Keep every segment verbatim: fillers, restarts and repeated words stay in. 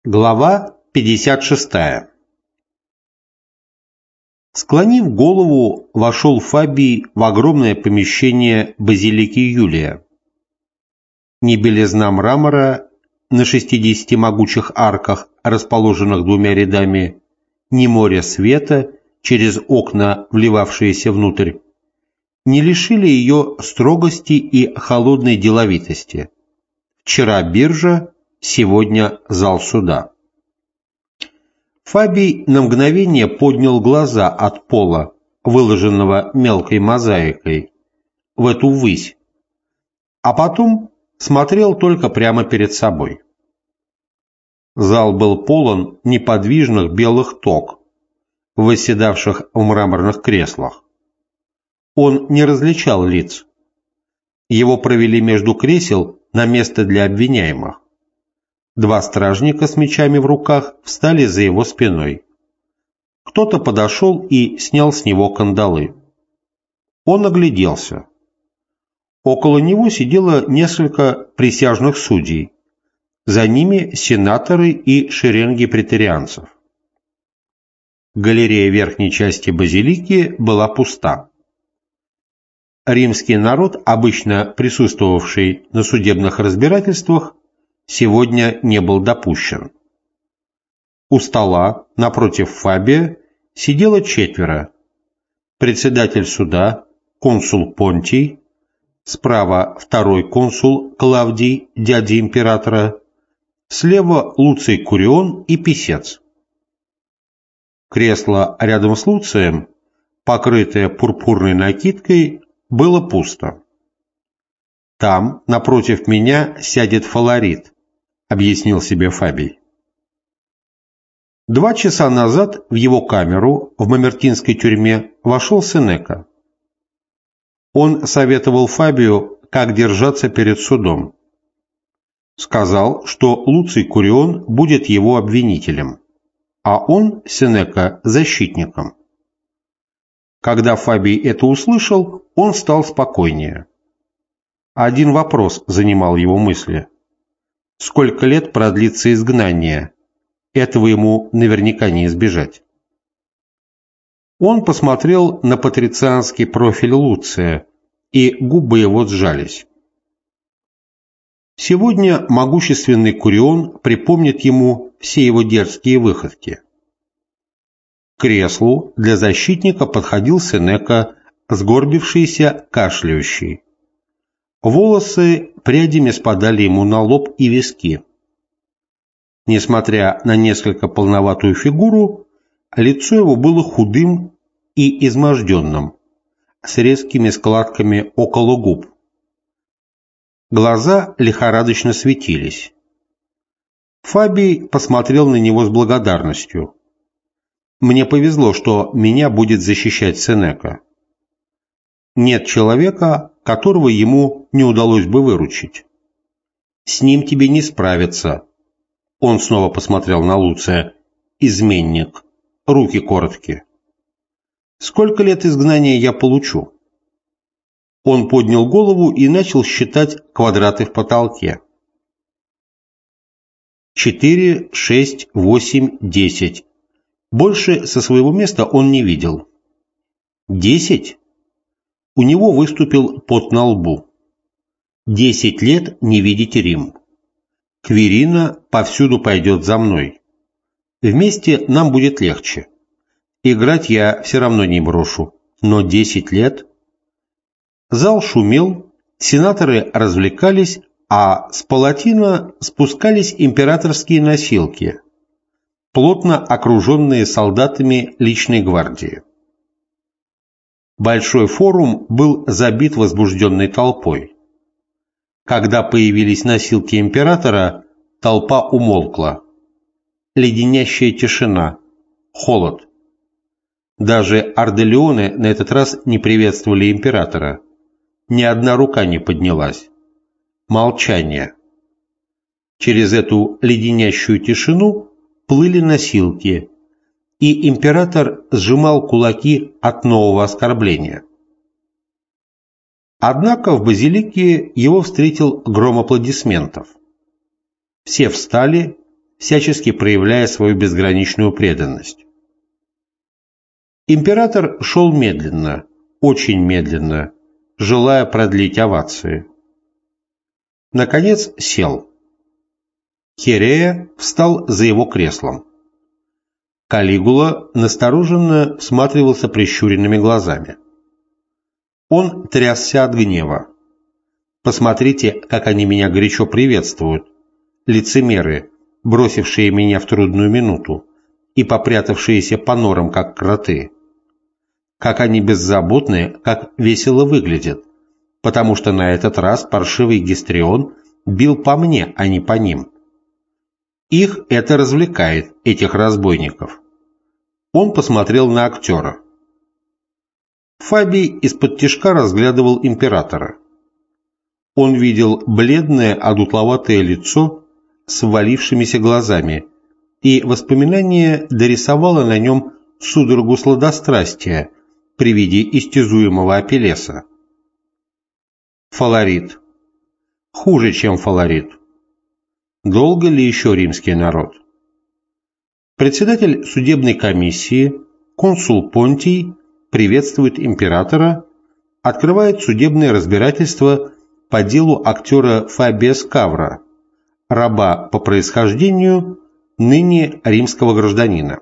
Глава пятьдесят шестая. Склонив голову, вошел Фабий в огромное помещение базилики Юлия. Ни белизна мрамора на шестидесяти могучих арках, расположенных двумя рядами, ни море света через окна, вливавшиеся внутрь, не лишили ее строгости и холодной деловитости. Вчера биржа, сегодня зал суда. Фабий на мгновение поднял глаза от пола, выложенного мелкой мозаикой, в эту высь, а потом смотрел только прямо перед собой. Зал был полон неподвижных белых тог, восседавших в мраморных креслах. Он не различал лиц. Его провели между кресел на место для обвиняемых. Два стражника с мечами в руках встали за его спиной. Кто-то подошел и снял с него кандалы. Он огляделся. Около него сидело несколько присяжных судей. За ними сенаторы и шеренги преторианцев. Галерея верхней части базилики была пуста. Римский народ, обычно присутствовавший на судебных разбирательствах, сегодня не был допущен. У стола, напротив Фабия, сидело четверо. Председатель суда, консул Понтий, справа второй консул Клавдий, дядя императора, слева Луций Курион и писец. Кресло рядом с Луцием, покрытое пурпурной накидкой, было пусто. «Там, напротив меня, сядет Фаларит», — объяснил себе Фабий. Два часа назад в его камеру в Мамертинской тюрьме вошел Сенека. Он советовал Фабию, как держаться перед судом. Сказал, что Луций Курион будет его обвинителем, а он, Сенека, защитником. Когда Фабий это услышал, он стал спокойнее. Один вопрос занимал его мысли. Сколько лет продлится изгнание? Этого ему наверняка не избежать. Он посмотрел на патрицианский профиль Луция, и губы его сжались. Сегодня могущественный Курион припомнит ему все его дерзкие выходки. К креслу для защитника подходил Сенека, сгорбившийся, кашляющий. Волосы прядями спадали ему на лоб и виски. Несмотря на несколько полноватую фигуру, лицо его было худым и изможденным, с резкими складками около губ. Глаза лихорадочно светились. Фабий посмотрел на него с благодарностью. «Мне повезло, что меня будет защищать Сенека. Нет человека, которого ему не удалось бы выручить. С ним тебе не справиться». Он снова посмотрел на Луция. «Изменник. Руки короткие. Сколько лет изгнания я получу?» Он поднял голову и начал считать квадраты в потолке. Четыре, шесть, восемь, десять. Больше со своего места он не видел. Десять? У него выступил пот на лбу. Десять лет не видеть Рим. Квирина повсюду пойдет за мной. Вместе нам будет легче. Играть я все равно не брошу. Но десять лет... Зал шумел, сенаторы развлекались, а с палатина спускались императорские носилки, плотно окруженные солдатами личной гвардии. Большой форум был забит возбужденной толпой. Когда появились носилки императора, толпа умолкла. Леденящая тишина, холод. Даже ордолеоны на этот раз не приветствовали императора. Ни одна рука не поднялась. Молчание. Через эту леденящую тишину плыли носилки, и император сжимал кулаки от нового оскорбления. Однако в базилике его встретил гром аплодисментов. Все встали, всячески проявляя свою безграничную преданность. Император шел медленно, очень медленно, желая продлить овации. Наконец сел. Херея встал за его креслом. Калигула настороженно всматривался прищуренными глазами. Он трясся от гнева. «Посмотрите, как они меня горячо приветствуют, лицемеры, бросившие меня в трудную минуту и попрятавшиеся по норам, как кроты. Как они беззаботны, как весело выглядят, потому что на этот раз паршивый Гистрион бил по мне, а не по ним. Их это развлекает, этих разбойников». Он посмотрел на актера. Фабий из-под тишка разглядывал императора. Он видел бледное, одутловатое лицо с ввалившимися глазами, и воспоминание дорисовало на нем судорогу сладострастия при виде истязуемого Апеллеса. Фаларит. Хуже, чем Фаларит. Долго ли еще римский народ? Председатель судебной комиссии, консул Понтий, приветствует императора, открывает судебное разбирательство по делу актера Фабия Скавра, раба по происхождению, ныне римского гражданина.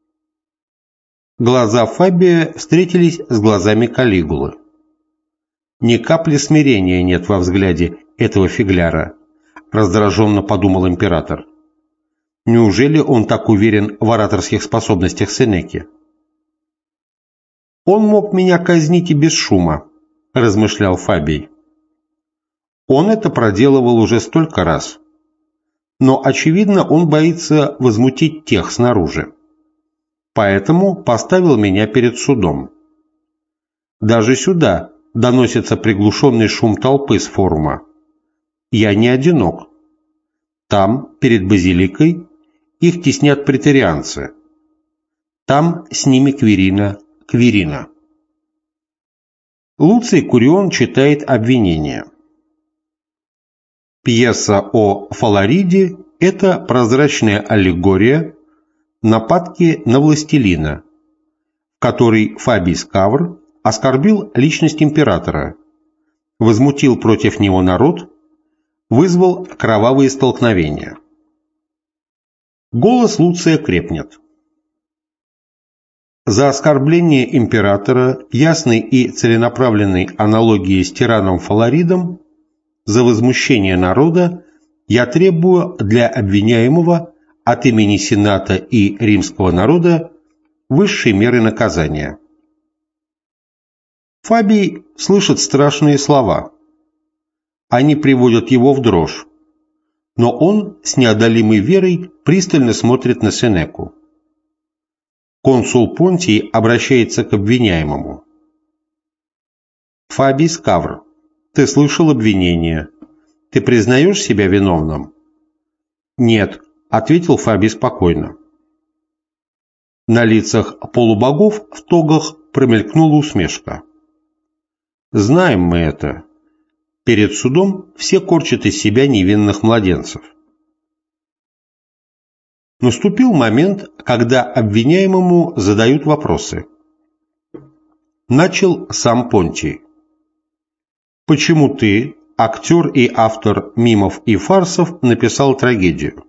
Глаза Фабия встретились с глазами Калигулы. Ни капли смирения нет во взгляде этого фигляра, раздраженно подумал император. Неужели он так уверен в ораторских способностях Сенеки? «Он мог меня казнить и без шума», – размышлял Фабий. Он это проделывал уже столько раз. Но, очевидно, он боится возмутить тех снаружи. Поэтому поставил меня перед судом. Даже сюда доносится приглушенный шум толпы с форума. Я не одинок. Там, перед базиликой, их теснят претерианцы. Там с ними Квирина, Квирина. Луций Курион читает обвинение. Пьеса о Фалариде – это прозрачная аллегория, нападки на властелина, в которой Фабий Скавр оскорбил личность императора, возмутил против него народ, вызвал кровавые столкновения. Голос Луция крепнет. За оскорбление императора ясной и целенаправленной аналогией с тираном Фаларидом, за возмущение народа я требую для обвиняемого от имени Сената и римского народа высшей меры наказания. Фабий слышит страшные слова. Они приводят его в дрожь, но он с неодолимой верой пристально смотрит на Сенеку. Консул Понтий обращается к обвиняемому. «Фабий Скавр, ты слышал обвинение. Ты признаешь себя виновным?» «Нет», — ответил Фабий спокойно. На лицах полубогов в тогах промелькнула усмешка. «Знаем мы это. Перед судом все корчат из себя невинных младенцев». Наступил момент, когда обвиняемому задают вопросы. Начал сам Понтий. «Почему ты, актер и автор мимов и фарсов, написал трагедию?»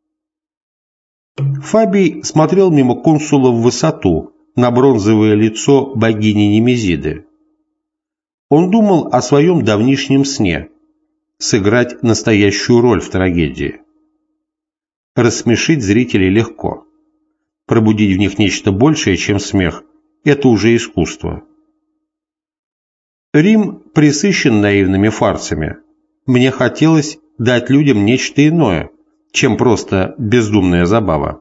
Фабий смотрел мимо консула в высоту, на бронзовое лицо богини Немезиды. Он думал о своем давнишнем сне – сыграть настоящую роль в трагедии. Рассмешить зрителей легко. Пробудить в них нечто большее, чем смех – это уже искусство. Рим пресыщен наивными фарсами. Мне хотелось дать людям нечто иное, чем просто бездумная забава.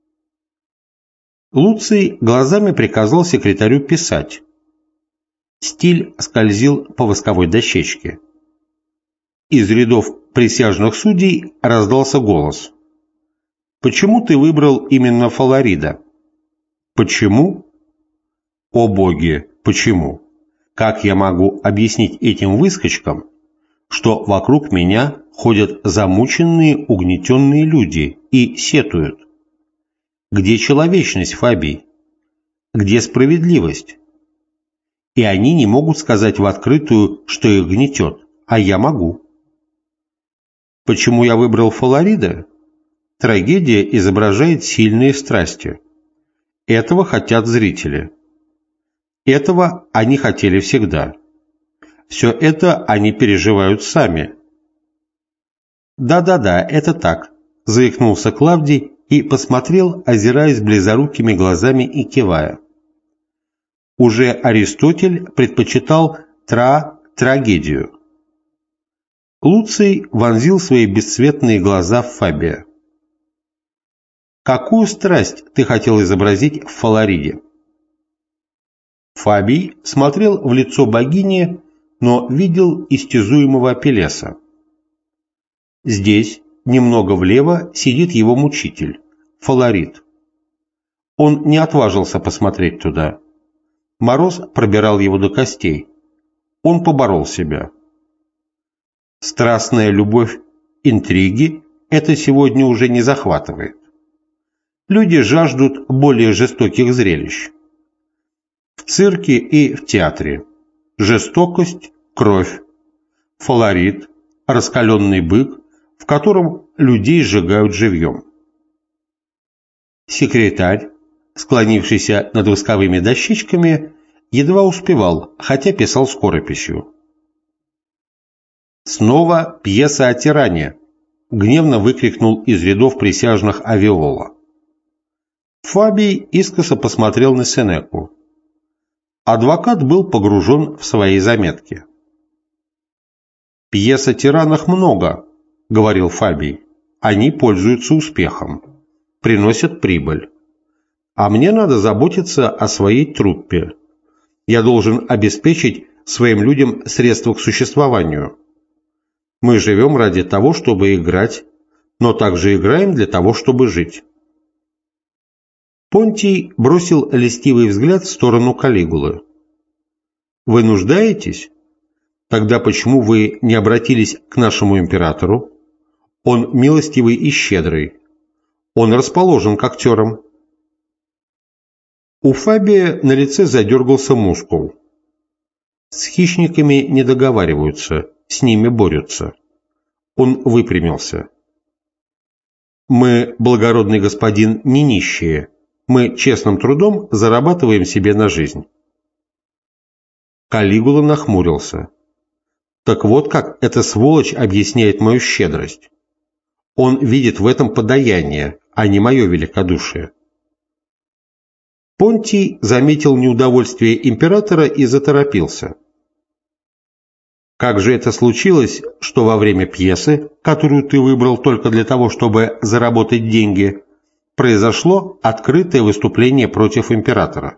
Луций глазами приказал секретарю писать. Стиль скользил по восковой дощечке. Из рядов присяжных судей раздался голос. «Почему ты выбрал именно Фаларида?» «Почему?» «О боги, почему? Как я могу объяснить этим выскочкам, что вокруг меня ходят замученные, угнетенные люди и сетуют. Где человечность, Фабий? Где справедливость? И они не могут сказать в открытую, что их гнетет, а я могу. Почему я выбрал Фаларида? Трагедия изображает сильные страсти. Этого хотят зрители. Этого они хотели всегда. Все это они переживают сами. «Да-да-да, это так», – заикнулся Клавдий и посмотрел, озираясь близорукими глазами и кивая. Уже Аристотель предпочитал тра-трагедию. Луций вонзил свои бесцветные глаза в Фабия. «Какую страсть ты хотел изобразить в Фалариде?» Фабий смотрел в лицо богини, но видел истязуемого Апеллеса. Здесь, немного влево, сидит его мучитель, Фаларид. Он не отважился посмотреть туда. Мороз пробирал его до костей. Он поборол себя. Страстная любовь, интриги – это сегодня уже не захватывает. Люди жаждут более жестоких зрелищ. В цирке и в театре жестокость, кровь, Фаларид, раскаленный бык, в котором людей сжигают живьем. Секретарь, склонившийся над восковыми дощечками, едва успевал, хотя писал скорописью. «Снова пьеса о тиране!» – гневно выкрикнул из рядов присяжных Авиола. Фабий искоса посмотрел на Сенеку. Адвокат был погружен в свои заметки. «Пьес о тиранах много», – говорил Фабий. «Они пользуются успехом, приносят прибыль. А мне надо заботиться о своей труппе. Я должен обеспечить своим людям средства к существованию. Мы живем ради того, чтобы играть, но также играем для того, чтобы жить». Понтий бросил льстивый взгляд в сторону Калигулы. «Вы нуждаетесь? Тогда почему вы не обратились к нашему императору? Он милостивый и щедрый. Он расположен к актерам». У Фабия на лице задергался мускул. С хищниками не договариваются, с ними борются. Он выпрямился. «Мы, благородный господин, не нищие. Мы честным трудом зарабатываем себе на жизнь». Калигула нахмурился. «Так вот как эта сволочь объясняет мою щедрость. Он видит в этом подаяние, а не мое великодушие». Понтий заметил неудовольствие императора и заторопился. «Как же это случилось, что во время пьесы, которую ты выбрал только для того, чтобы заработать деньги, произошло открытое выступление против императора?»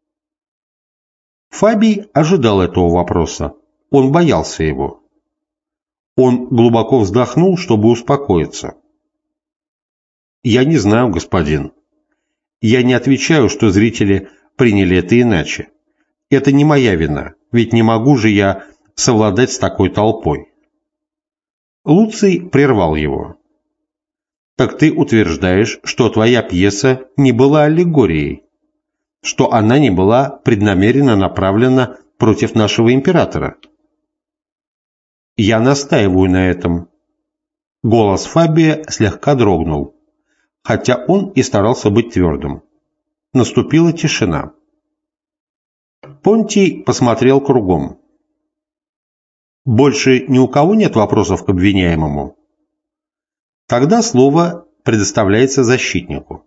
Фабий ожидал этого вопроса. Он боялся его. Он глубоко вздохнул, чтобы успокоиться. «Я не знаю, господин. Я не отвечаю, что зрители приняли это иначе. Это не моя вина, ведь не могу же я совладать с такой толпой». Луций прервал его. «Так ты утверждаешь, что твоя пьеса не была аллегорией, что она не была преднамеренно направлена против нашего императора?» «Я настаиваю на этом». Голос Фабия слегка дрогнул, хотя он и старался быть твердым. Наступила тишина. Понтий посмотрел кругом. «Больше ни у кого нет вопросов к обвиняемому?» Тогда слово предоставляется защитнику.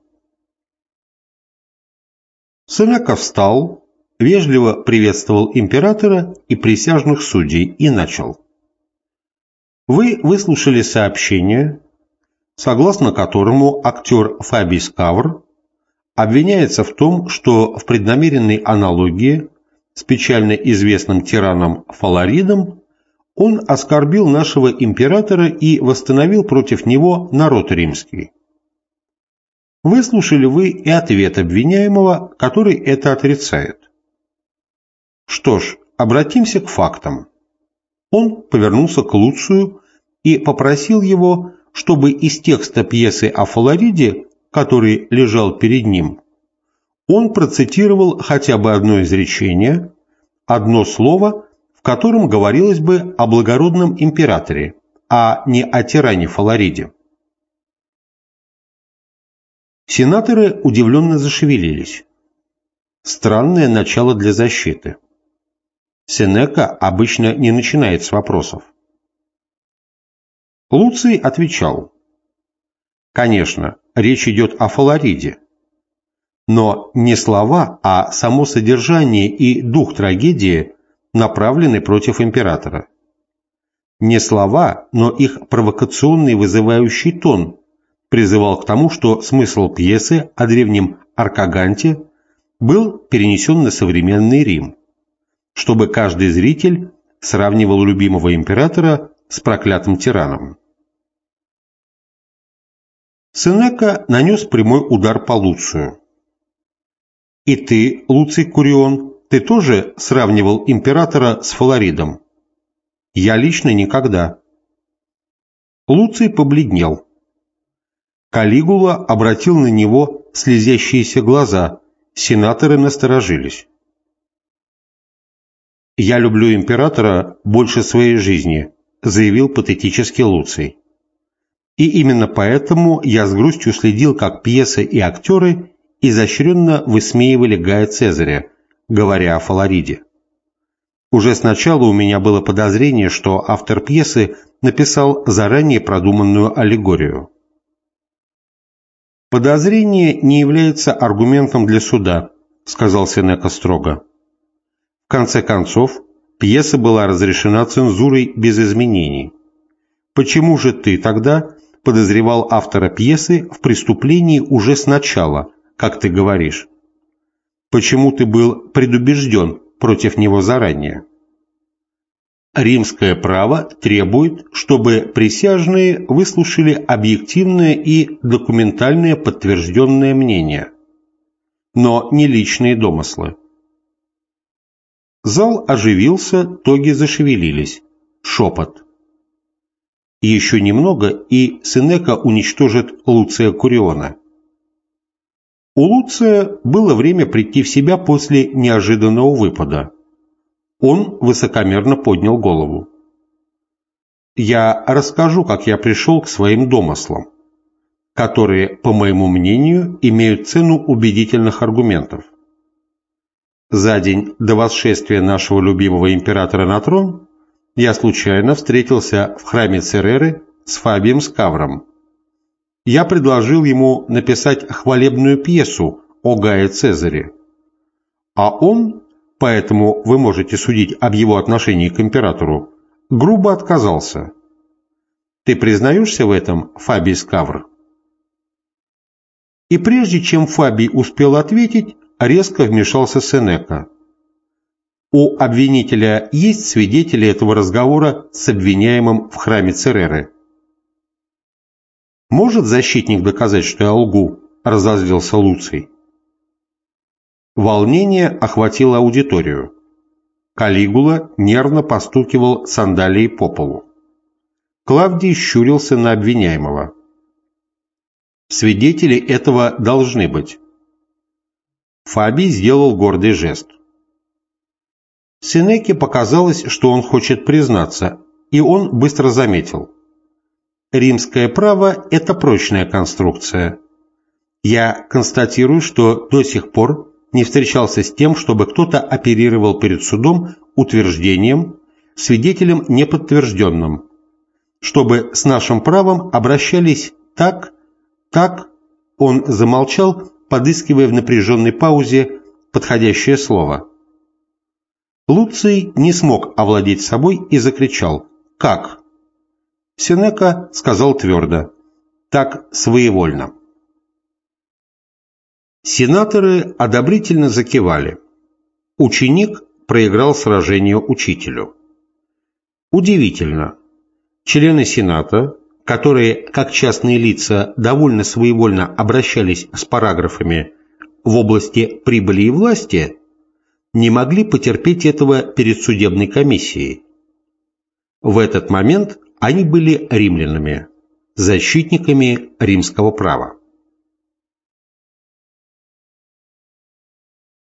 Сенека встал, вежливо приветствовал императора и присяжных судей и начал. «Вы выслушали сообщение, согласно которому актер Фабий Скавр обвиняется в том, что в преднамеренной аналогии с печально известным тираном Фаларидом он оскорбил нашего императора и восстановил против него народ римский. Выслушали вы и ответ обвиняемого, который это отрицает. Что ж, обратимся к фактам». Он повернулся к Луцию и попросил его, чтобы из текста пьесы о Фалариде, который лежал перед ним, он процитировал хотя бы одно изречение, одно слово, в котором говорилось бы о благородном императоре, а не о тиране Фалариде. Сенаторы удивленно зашевелились. Странное начало для защиты. Сенека обычно не начинает с вопросов. Луций отвечал: «Конечно, речь идет о Фалариде. Но не слова, а само содержание и дух трагедии направлены против императора. Не слова, но их провокационный вызывающий тон призывал к тому, что смысл пьесы о древнем Аркаганте был перенесен на современный Рим, чтобы каждый зритель сравнивал любимого императора с проклятым тираном». Сенека нанес прямой удар по Луцию. «И ты, Луций Курион, ты тоже сравнивал императора с Фаларидом?» «Я лично никогда». Луций побледнел. Калигула обратил на него слезящиеся глаза, сенаторы насторожились. «Я люблю императора больше своей жизни», — заявил патетически Луций. «И именно поэтому я с грустью следил, как пьеса и актеры изощренно высмеивали Гая Цезаря, говоря о Фалариде. Уже сначала у меня было подозрение, что автор пьесы написал заранее продуманную аллегорию». «Подозрение не является аргументом для суда», — сказал Сенека строго. «В конце концов, пьеса была разрешена цензурой без изменений. Почему же ты тогда подозревал автора пьесы в преступлении уже сначала, как ты говоришь? Почему ты был предубежден против него заранее?» Римское право требует, чтобы присяжные выслушали объективное и документальное подтвержденное мнение, но не личные домыслы. Зал оживился, тоги зашевелились. Шепот. Еще немного, и Сенека уничтожит Луция Куриона. У Луция было время прийти в себя после неожиданного выпада. Он высокомерно поднял голову. «Я расскажу, как я пришел к своим домыслам, которые, по моему мнению, имеют цену убедительных аргументов. За день до восшествия нашего любимого императора на трон я случайно встретился в храме Цереры с Фабием Скавром. Я предложил ему написать хвалебную пьесу о Гае Цезаре, а он, поэтому вы можете судить об его отношении к императору, грубо отказался. Ты признаешься в этом, Фабий Скавр?» И прежде чем Фабий успел ответить, резко вмешался Сенека. «У обвинителя есть свидетели этого разговора с обвиняемым в храме Цереры?» «Может защитник доказать, что я лгу?» – разозлился Луций. Волнение охватило аудиторию. Калигула нервно постукивал сандалией по полу. Клавдий щурился на обвиняемого. «Свидетели этого должны быть». Фабий сделал гордый жест. Сенеке показалось, что он хочет признаться, и он быстро заметил. «Римское право – это прочная конструкция. Я констатирую, что до сих пор не встречался с тем, чтобы кто-то оперировал перед судом утверждением, свидетелем неподтвержденным, чтобы с нашим правом обращались так, так, он замолчал, подыскивая в напряженной паузе подходящее слово. Луций не смог овладеть собой и закричал: «Как?». Сенека сказал твердо: «Так своевольно». Сенаторы одобрительно закивали. Ученик проиграл сражение учителю. Удивительно. Члены Сената, которые, как частные лица, довольно своевольно обращались с параграфами в области прибыли и власти, не могли потерпеть этого перед судебной комиссией. В этот момент Они были римлянами, защитниками римского права.